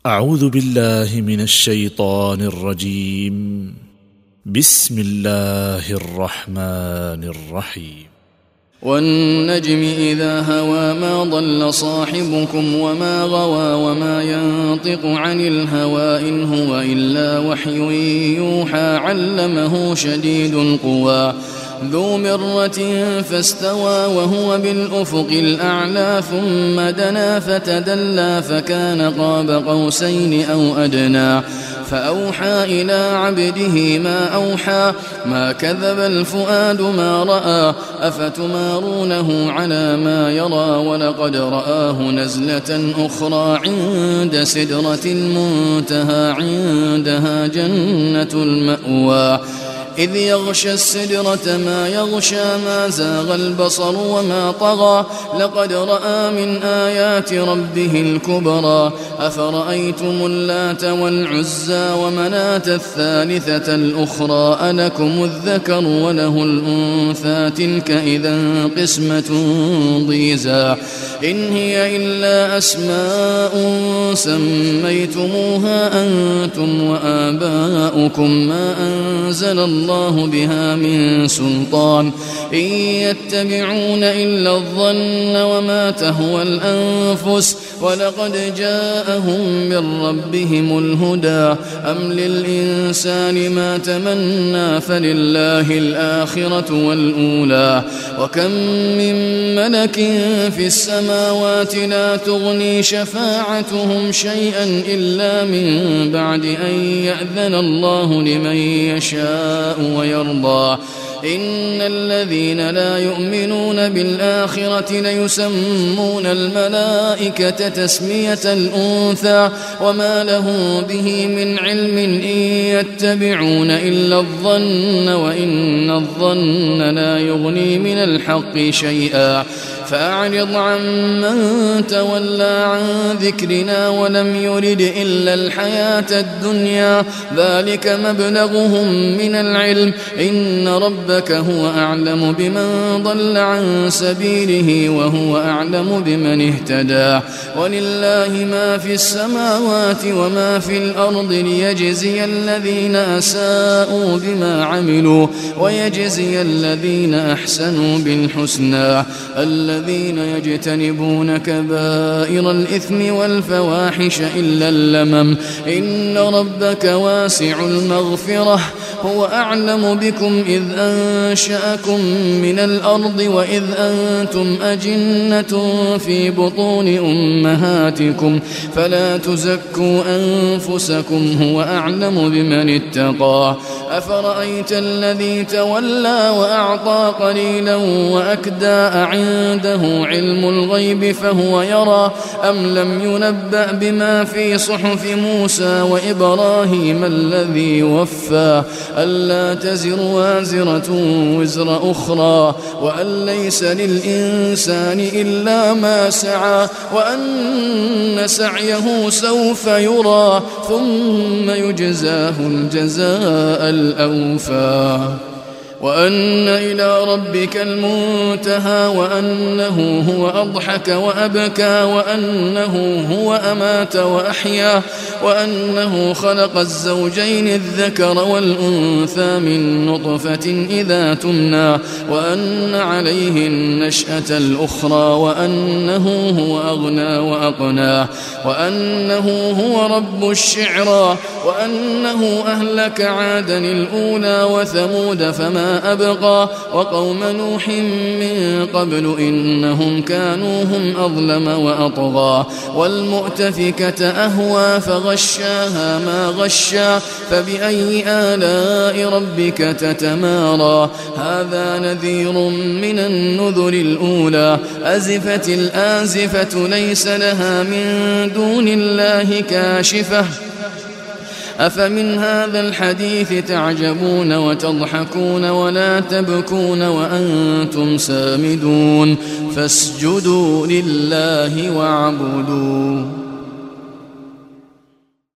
أعوذ بالله من الشيطان الرجيم. بسم الله الرحمن الرحيم. والنجم إذا هوى ما ضل صاحبكم وما غوى وما ينطق عن الهوى إن هو إلا وحي يوحى علمه شديد القوى ذو مرة فاستوى وهو بالأفق الأعلى ثم دنا فتدلى فكان قاب قوسين أو أدنى فأوحى إلى عبده ما أوحى ما كذب الفؤاد ما رأى أفتمارونه على ما يرى ولقد رآه نزلة أخرى عند سدرة المنتهى عندها جنة المأوى إذ يغشى السدرة ما يغشى ما زاغ البصر وما طغى لقد رأى من آيات ربه الكبرى أفرأيتم اللات والعزى ومناة الثالثة الأخرى ألكم الذكر وله الأنثى تلك إذا قسمة ضيزى إن هي إلا أسماء سميتموها أنتم وآباؤكم ما أنزل الله بها من سلطان إن يتبعون إلا الظن وما تهوى الأنفس ولقد جاءهم من ربهم الهدى أم للإنسان ما تمنى فلله الآخرة والأولى وكم من ملك في السماوات لا تغني شفاعتهم شيئا إلا من بعد أن يأذن الله لمن يشاء ويرضى إن الذين لا يؤمنون بالآخرة ليسمون الملائكة تسمية الأنثى وما له به من علم إن يتبعون إلا الظن وإن الظن لا يغني من الحق شيئا فأعرض عمن تولى عن ذكرنا ولم يرد إلا الحياة الدنيا ذلك مبلغهم من العلم إن ربك هو أعلم بمن ضل عن سبيله وهو أعلم بمن اهتدى ولله ما في السماوات وما في الأرض ليجزي الذين أساءوا بما عملوا ويجزي الذين أحسنوا بالحسنى الذين يجتنبون كبائر الإثم والفواحش إلا اللمم إن ربك واسع المغفرة هو أعلم بكم إذ أنشأكم من الأرض وإذ أنتم أجنة في بطون أمهاتكم فلا تزكوا أنفسكم هو أعلم بمن اتقى أفرأيت الذي تولى وأعطى قليلا وأكدى أعنده علم الغيب فهو يرى أم لم ينبأ بما في صحف موسى وإبراهيم الذي وفى ألا تزر وازرة وزر أخرى وأن ليس للإنسان إلا ما سعى وأن سعيه سوف يرى ثم يجزاه الجزاء الأوفى وأن إلى ربك المنتهى وأنه هو أضحك وأبكى وأنه هو أمات وأحيا وأنه خلق الزوجين الذكر والأنثى من نطفة إذا تمنى وأن عليه النشأة الأخرى وأنه هو أغنى وأقنى وأنه هو رب الشعرى وأنه أهلك عادا الأولى وثمود فما أبقى وقوم نوح من قبل إنهم كانوا هم أظلم وأطغى والمؤتفكة أهوى فغشاها ما غشا فبأي آلاء ربك تتمارى هذا نذير من النذر الأولى أزفت الآزفة ليس لها من دون الله كاشفة أفمن هذا الحديث تعجبون وتضحكون ولا تبكون وأنتم سامدون فاسجدوا لله واعبدوا